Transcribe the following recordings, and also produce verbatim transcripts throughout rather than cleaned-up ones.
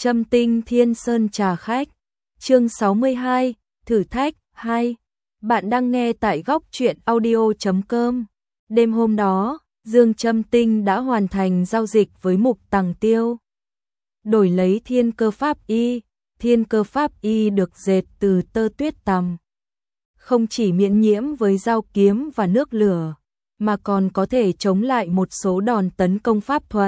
Châm Tinh Thiên Sơn Trà Khách. Chương sáu mươi hai, thử thách hai. Bạn đang nghe tại góc truyện audio chấm com. Đêm hôm đó, Dương Châm Tinh đã hoàn thành giao dịch với Mục Tằng Tiêu. Đổi lấy Thiên Cơ Pháp Y, Thiên Cơ Pháp Y được dệt từ tơ tuyết tằm. Không chỉ miễn nhiễm với dao kiếm và nước lửa, mà còn có thể chống lại một số đòn tấn công pháp thuật.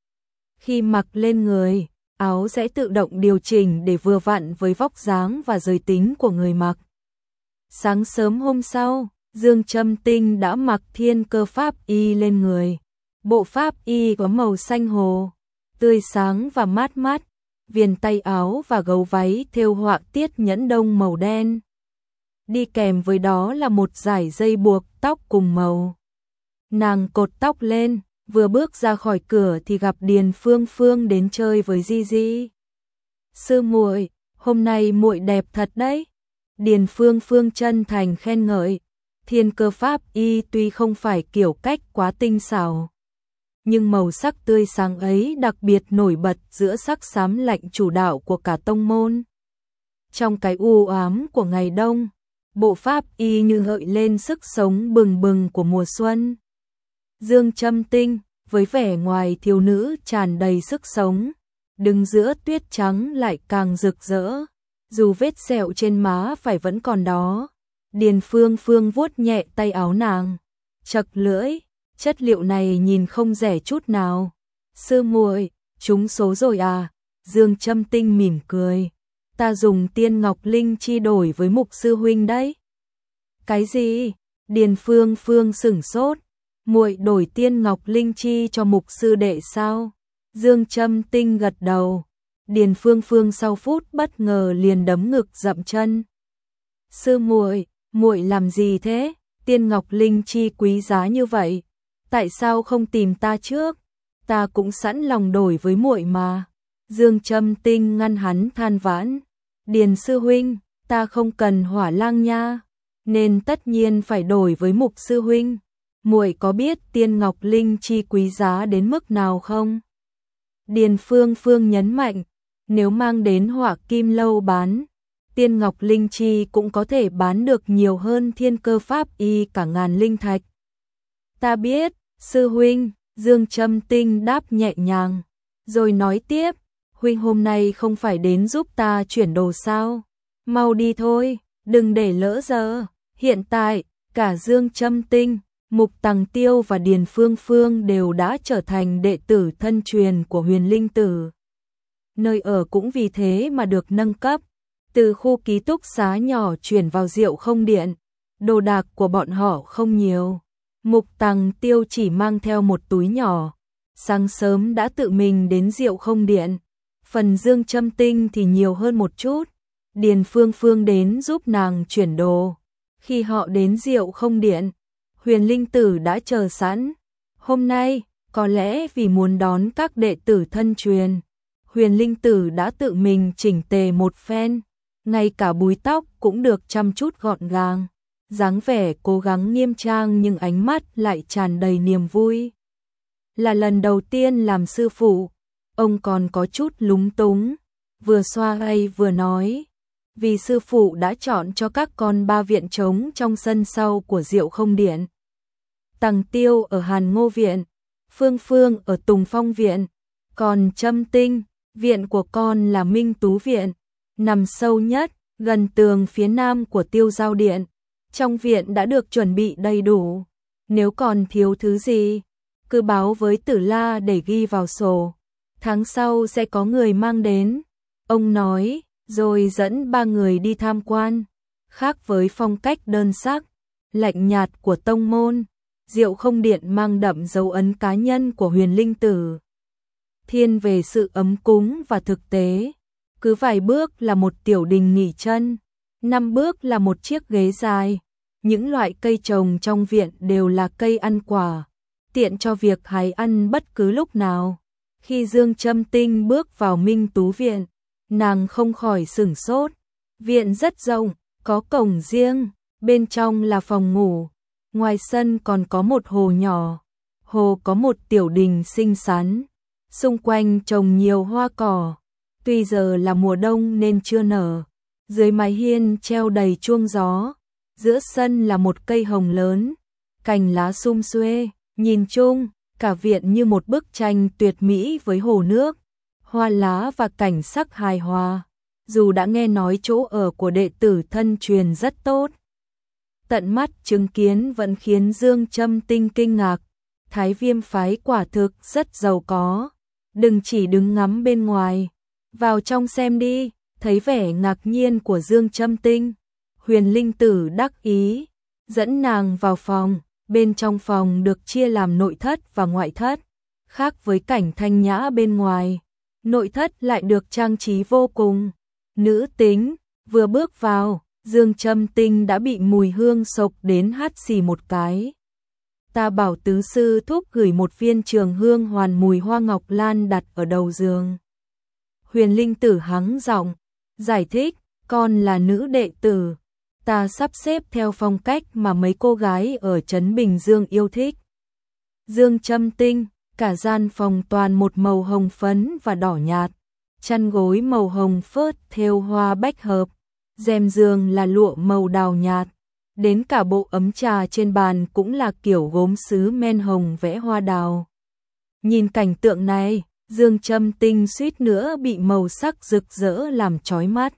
Khi mặc lên người, áo sẽ tự động điều chỉnh để vừa vặn với vóc dáng và giới tính của người mặc. Sáng sớm hôm sau, Dương Châm Tinh đã mặc Thiên Cơ Pháp Y lên người. Bộ pháp y có màu xanh hồ, tươi sáng và mát mát, viền tay áo và gấu váy thêu họa tiết nhẫn đông màu đen. Đi kèm với đó là một dải dây buộc tóc cùng màu. Nàng cột tóc lên, vừa bước ra khỏi cửa thì gặp Điền Phương Phương đến chơi với Di Di. Sư muội, hôm nay muội đẹp thật đấy. Điền Phương Phương chân thành khen ngợi. Thiên Cơ Pháp Y tuy không phải kiểu cách quá tinh xảo, nhưng màu sắc tươi sáng ấy đặc biệt nổi bật giữa sắc xám lạnh chủ đạo của cả tông môn. Trong cái u ám của ngày đông, bộ pháp y như gợi lên sức sống bừng bừng của mùa xuân. Dương Châm Tinh, với vẻ ngoài thiếu nữ tràn đầy sức sống, đứng giữa tuyết trắng lại càng rực rỡ, dù vết sẹo trên má phải vẫn còn đó. Điền Phương Phương vuốt nhẹ tay áo nàng, chật lưỡi, chất liệu này nhìn không rẻ chút nào. Sư muội, trúng số rồi à? Dương Châm Tinh mỉm cười. Ta dùng Tiên Ngọc Linh chi đổi với Mục sư huynh đấy. Cái gì? Điền Phương Phương sửng sốt. Muội đổi Tiên Ngọc Linh chi cho Mục sư đệ sao? Dương Châm Tinh gật đầu. Điền Phương Phương sau phút bất ngờ liền đấm ngực dậm chân. Sư muội, muội làm gì thế? Tiên Ngọc Linh chi quý giá như vậy, tại sao không tìm ta trước? Ta cũng sẵn lòng đổi với muội mà. Dương Châm Tinh ngăn hắn than vãn. Điền sư huynh, ta không cần hỏa lang nha, nên tất nhiên phải đổi với Mục sư huynh. Muội có biết Tiên Ngọc Linh chi quý giá đến mức nào không? Điền Phương Phương nhấn mạnh, nếu mang đến Hỏa Kim lâu bán, Tiên Ngọc Linh chi cũng có thể bán được nhiều hơn Thiên Cơ Pháp Y cả ngàn linh thạch. Ta biết, sư huynh. Dương Châm Tinh đáp nhẹ nhàng, rồi nói tiếp, huynh hôm nay không phải đến giúp ta chuyển đồ sao? Mau đi thôi, đừng để lỡ giờ. Hiện tại, cả Dương Châm Tinh, Mục Tằng Tiêu và Điền Phương Phương đều đã trở thành đệ tử thân truyền của Huyền Linh Tử. Nơi ở cũng vì thế mà được nâng cấp, từ khu ký túc xá nhỏ chuyển vào Diệu Không Điện. Đồ đạc của bọn họ không nhiều. Mục Tằng Tiêu chỉ mang theo một túi nhỏ, sáng sớm đã tự mình đến Diệu Không Điện. Phần Dương Châm Tinh thì nhiều hơn một chút, Điền Phương Phương đến giúp nàng chuyển đồ. Khi họ đến Diệu Không Điện, Huyền Linh Tử đã chờ sẵn. Hôm nay, có lẽ vì muốn đón các đệ tử thân truyền, Huyền Linh Tử đã tự mình chỉnh tề một phen, ngay cả búi tóc cũng được chăm chút gọn gàng. Dáng vẻ cố gắng nghiêm trang nhưng ánh mắt lại tràn đầy niềm vui. Là lần đầu tiên làm sư phụ, ông còn có chút lúng túng, vừa xoa hay vừa nói, vì sư phụ đã chọn cho các con ba viện trống trong sân sau của Diệu Không Điện. Tằng Tiêu ở Hàn Ngô Viện, Phương Phương ở Tùng Phong Viện, còn Châm Tinh, viện của con là Minh Tú Viện, nằm sâu nhất, gần tường phía nam của Tiêu Giao Điện. Trong viện đã được chuẩn bị đầy đủ, nếu còn thiếu thứ gì, cứ báo với Tử La để ghi vào sổ, tháng sau sẽ có người mang đến. Ông nói, rồi dẫn ba người đi tham quan. Khác với phong cách đơn sắc, lạnh nhạt của tông môn, Diệu Không Điện mang đậm dấu ấn cá nhân của Huyền Linh Tử. Thiên về sự ấm cúng và thực tế, cứ vài bước là một tiểu đình nghỉ chân, năm bước là một chiếc ghế dài. Những loại cây trồng trong viện đều là cây ăn quả, tiện cho việc hái ăn bất cứ lúc nào. Khi Dương Châm Tinh bước vào Minh Tú Viện, nàng không khỏi sửng sốt. Viện rất rộng, có cổng riêng, bên trong là phòng ngủ, ngoài sân còn có một hồ nhỏ. Hồ có một tiểu đình xinh xắn, xung quanh trồng nhiều hoa cỏ, Tuy giờ là mùa đông nên chưa nở, dưới mái hiên treo đầy chuông gió, giữa sân là một cây hồng lớn, cành lá sum xuê, nhìn chung, cả viện như một bức tranh tuyệt mỹ với hồ nước, hoa lá và cảnh sắc hài hòa. Dù đã nghe nói chỗ ở của đệ tử thân truyền rất tốt, tận mắt chứng kiến vẫn khiến Dương Châm Tinh kinh ngạc. Thái Viêm phái quả thực rất giàu có, đừng chỉ đứng ngắm bên ngoài, vào trong xem đi. Thấy vẻ ngạc nhiên của Dương Châm Tinh, Huyền Linh Tử đắc ý, dẫn nàng vào phòng. Bên trong phòng được chia làm nội thất và ngoại thất, khác với cảnh thanh nhã bên ngoài, nội thất lại được trang trí vô cùng nữ tính. Vừa bước vào, Dương Châm Tinh đã bị mùi hương sộc đến hắt xì một cái. Ta bảo tứ sư thúc gửi một viên trường hương hoàn mùi hoa ngọc lan đặt ở đầu giường. Huyền Linh Tử hắng giọng, giải thích, con là nữ đệ tử, ta sắp xếp theo phong cách mà mấy cô gái ở Trấn Bình Dương yêu thích. Dương Châm Tinh, cả gian phòng toàn một màu hồng phấn và đỏ nhạt, chăn gối màu hồng phớt thêu hoa bách hợp, rèm giường là lụa màu đào nhạt, đến cả bộ ấm trà trên bàn cũng là kiểu gốm sứ men hồng vẽ hoa đào. Nhìn cảnh tượng này, Dương Châm Tinh suýt nữa bị màu sắc rực rỡ làm chói mắt.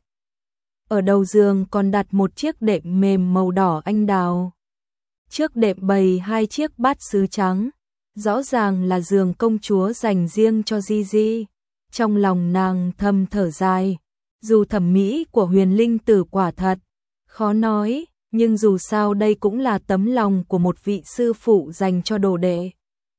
Ở đầu giường còn đặt một chiếc đệm mềm màu đỏ anh đào. Trước đệm bày hai chiếc bát sứ trắng, rõ ràng là giường công chúa dành riêng cho Gigi. Trong lòng nàng thầm thở dài, dù thẩm mỹ của Huyền Linh Tử quả thật khó nói, nhưng dù sao đây cũng là tấm lòng của một vị sư phụ dành cho đồ đệ.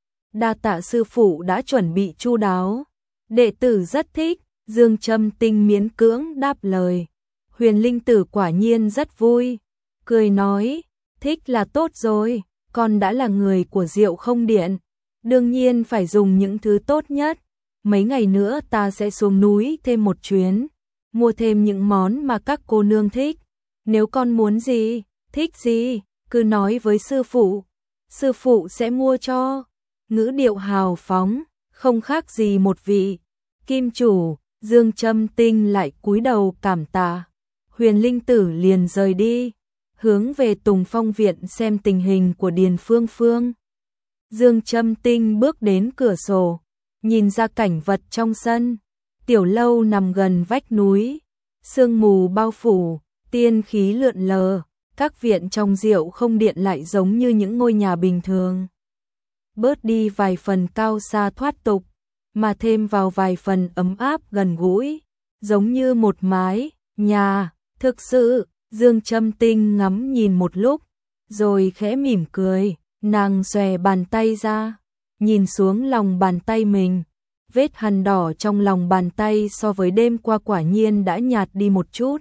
Đa tạ sư phụ đã chuẩn bị chu đáo, đệ tử rất thích. Dương Châm Tinh miễn cưỡng đáp lời. Huyền Linh Tử quả nhiên rất vui, cười nói, thích là tốt rồi, con đã là người của Diệu Không Điện, đương nhiên phải dùng những thứ tốt nhất. Mấy ngày nữa ta sẽ xuống núi thêm một chuyến, mua thêm những món mà các cô nương thích. Nếu con muốn gì, thích gì, cứ nói với sư phụ, sư phụ sẽ mua cho. Ngữ điệu hào phóng, không khác gì một vị kim chủ. Dương Châm Tinh lại cúi đầu cảm tạ. Huyền Linh Tử liền rời đi, hướng về Tùng Phong viện xem tình hình của Điền Phương Phương. Dương Châm Tinh bước đến cửa sổ, nhìn ra cảnh vật trong sân. Tiểu lâu nằm gần vách núi, sương mù bao phủ, tiên khí lượn lờ, các viện trong Diệu Không Điện lại giống như những ngôi nhà bình thường. Bớt đi vài phần cao xa thoát tục, mà thêm vào vài phần ấm áp gần gũi, giống như một mái nhà. Thực sự, Dương Châm Tinh ngắm nhìn một lúc, rồi khẽ mỉm cười, nàng xòe bàn tay ra, nhìn xuống lòng bàn tay mình. Vết hằn đỏ trong lòng bàn tay so với đêm qua quả nhiên đã nhạt đi một chút.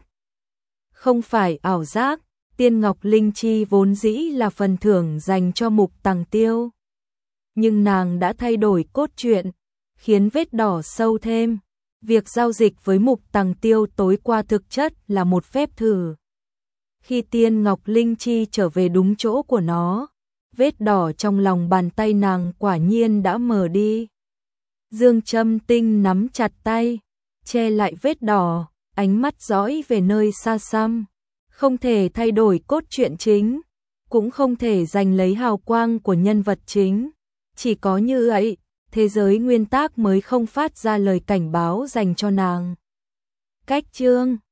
Không phải ảo giác, Tiên Ngọc Linh Chi vốn dĩ là phần thưởng dành cho Mục Tằng Tiêu. Nhưng nàng đã thay đổi cốt truyện, khiến vết đỏ sâu thêm. Việc giao dịch với Mục Tằng Tiêu tối qua thực chất là một phép thử. Khi Tiên Ngọc Linh Chi trở về đúng chỗ của nó, vết đỏ trong lòng bàn tay nàng quả nhiên đã mờ đi. Dương Châm Tinh nắm chặt tay, che lại vết đỏ, ánh mắt dõi về nơi xa xăm. Không thể thay đổi cốt truyện chính, cũng không thể giành lấy hào quang của nhân vật chính. Chỉ có như vậy, thế giới nguyên tác mới không phát ra lời cảnh báo dành cho nàng. Cách chương